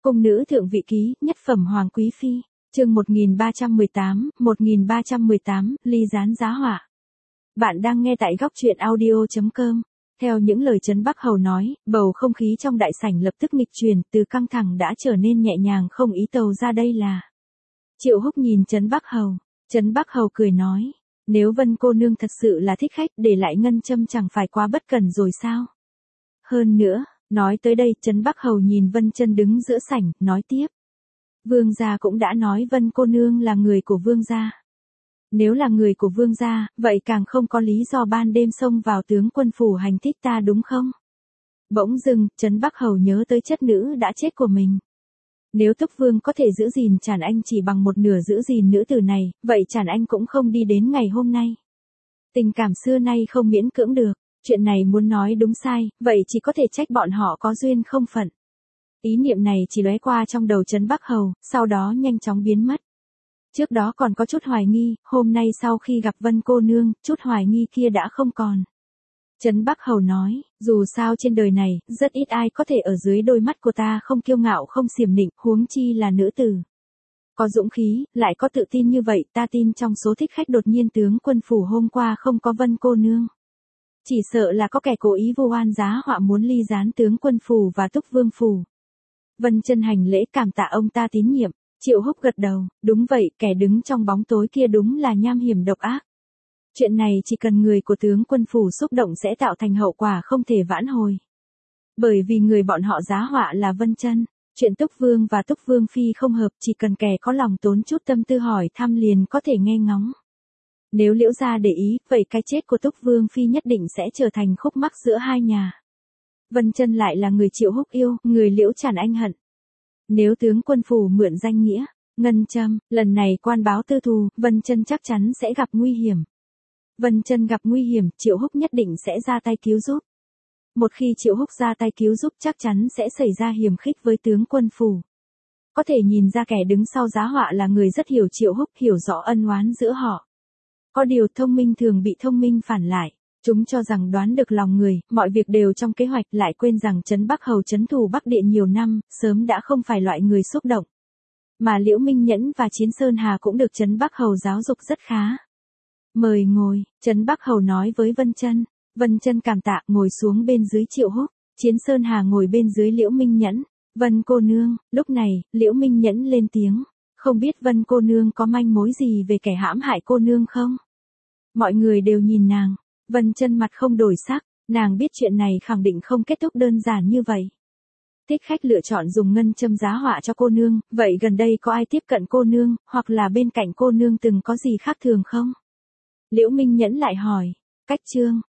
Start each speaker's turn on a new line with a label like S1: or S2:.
S1: Cung nữ thượng vị ký, nhất phẩm hoàng quý phi, chương 1318, ly gián giá họa. Bạn đang nghe tại góc truyện audio.com. Theo những lời Trấn Bắc Hầu nói, bầu không khí trong đại sảnh lập tức nghịch chuyển, từ căng thẳng đã trở nên nhẹ nhàng, không ý tâu ra đây là. Triệu Húc nhìn Trấn Bắc Hầu. Trấn Bắc Hầu cười nói, nếu Vân cô nương thật sự là thích khách, để lại ngân châm chẳng phải quá bất cần rồi sao? Hơn nữa, nói tới đây, Trấn Bắc Hầu nhìn Vân Chân đứng giữa sảnh, nói tiếp. Vương gia cũng đã nói Vân cô nương là người của vương gia. Nếu là người của vương gia, vậy càng không có lý do ban đêm xông vào tướng quân phủ hành thích ta đúng không? Bỗng dưng, Trấn Bắc Hầu nhớ tới chất nữ đã chết của mình. Nếu Túc Vương có thể giữ gìn Trản Anh chỉ bằng một nửa giữ gìn nữ tử này, vậy Trản Anh cũng không đi đến ngày hôm nay. Tình cảm xưa nay không miễn cưỡng được, chuyện này muốn nói đúng sai, vậy chỉ có thể trách bọn họ có duyên không phận. Ý niệm này chỉ lóe qua trong đầu Trấn Bắc Hầu, sau đó nhanh chóng biến mất. Trước đó còn có chút hoài nghi, hôm nay sau khi gặp Vân cô nương, chút hoài nghi kia đã không còn. Trấn Bắc Hầu nói, dù sao trên đời này, rất ít ai có thể ở dưới đôi mắt của ta không kiêu ngạo không xiểm nịnh, huống chi là nữ tử. Có dũng khí, lại có tự tin như vậy, ta tin trong số thích khách đột nhiên tướng quân phủ hôm qua không có Vân cô nương. Chỉ sợ là có kẻ cố ý vu oan giá họa muốn ly gián tướng quân phủ và Túc Vương phủ. Vân Chân hành lễ cảm tạ ông ta tín nhiệm. Triệu Húc gật đầu, đúng vậy, kẻ đứng trong bóng tối kia đúng là nham hiểm độc ác. Chuyện này chỉ cần người của tướng quân phủ xúc động sẽ tạo thành hậu quả không thể vãn hồi. Bởi vì người bọn họ giá họa là Vân Chân, chuyện Túc Vương và Túc Vương phi không hợp, chỉ cần kẻ có lòng tốn chút tâm tư hỏi thăm liền có thể nghe ngóng. Nếu Liễu gia để ý, vậy cái chết của Túc Vương phi nhất định sẽ trở thành khúc mắc giữa hai nhà. Vân Chân lại là người Triệu Húc yêu, người Liễu Trản Anh hận. Nếu tướng quân phủ mượn danh nghĩa, ngân châm, lần này quan báo tư thù, Vân Chân chắc chắn sẽ gặp nguy hiểm. Vân Chân gặp nguy hiểm, Triệu Húc nhất định sẽ ra tay cứu giúp. Một khi Triệu Húc ra tay cứu giúp chắc chắn sẽ xảy ra hiểm khích với tướng quân phủ. Có thể nhìn ra kẻ đứng sau giá họa là người rất hiểu Triệu Húc, hiểu rõ ân oán giữa họ. Có điều thông minh thường bị thông minh phản lại. Chúng cho rằng đoán được lòng người, mọi việc đều trong kế hoạch, lại quên rằng Trấn Bắc Hầu trấn thủ Bắc Địa nhiều năm, sớm đã không phải loại người xúc động. Mà Liễu Minh Nhẫn và Chiến Sơn Hà cũng được Trấn Bắc Hầu giáo dục rất khá. Mời ngồi, Trấn Bắc Hầu nói với Vân Chân. Vân Chân cảm tạ, ngồi xuống bên dưới Triệu Húc. Chiến Sơn Hà ngồi bên dưới Liễu Minh Nhẫn. Vân cô nương, lúc này, Liễu Minh Nhẫn lên tiếng. Không biết Vân cô nương có manh mối gì về kẻ hãm hại cô nương không? Mọi người đều nhìn nàng. Vân Chân mặt không đổi sắc, nàng biết chuyện này khẳng định không kết thúc đơn giản như vậy. Thích khách lựa chọn dùng ngân châm giá họa cho cô nương, vậy gần đây có ai tiếp cận cô nương, hoặc là bên cạnh cô nương từng có gì khác thường không? Liễu Minh Nhẫn lại hỏi, cách trương,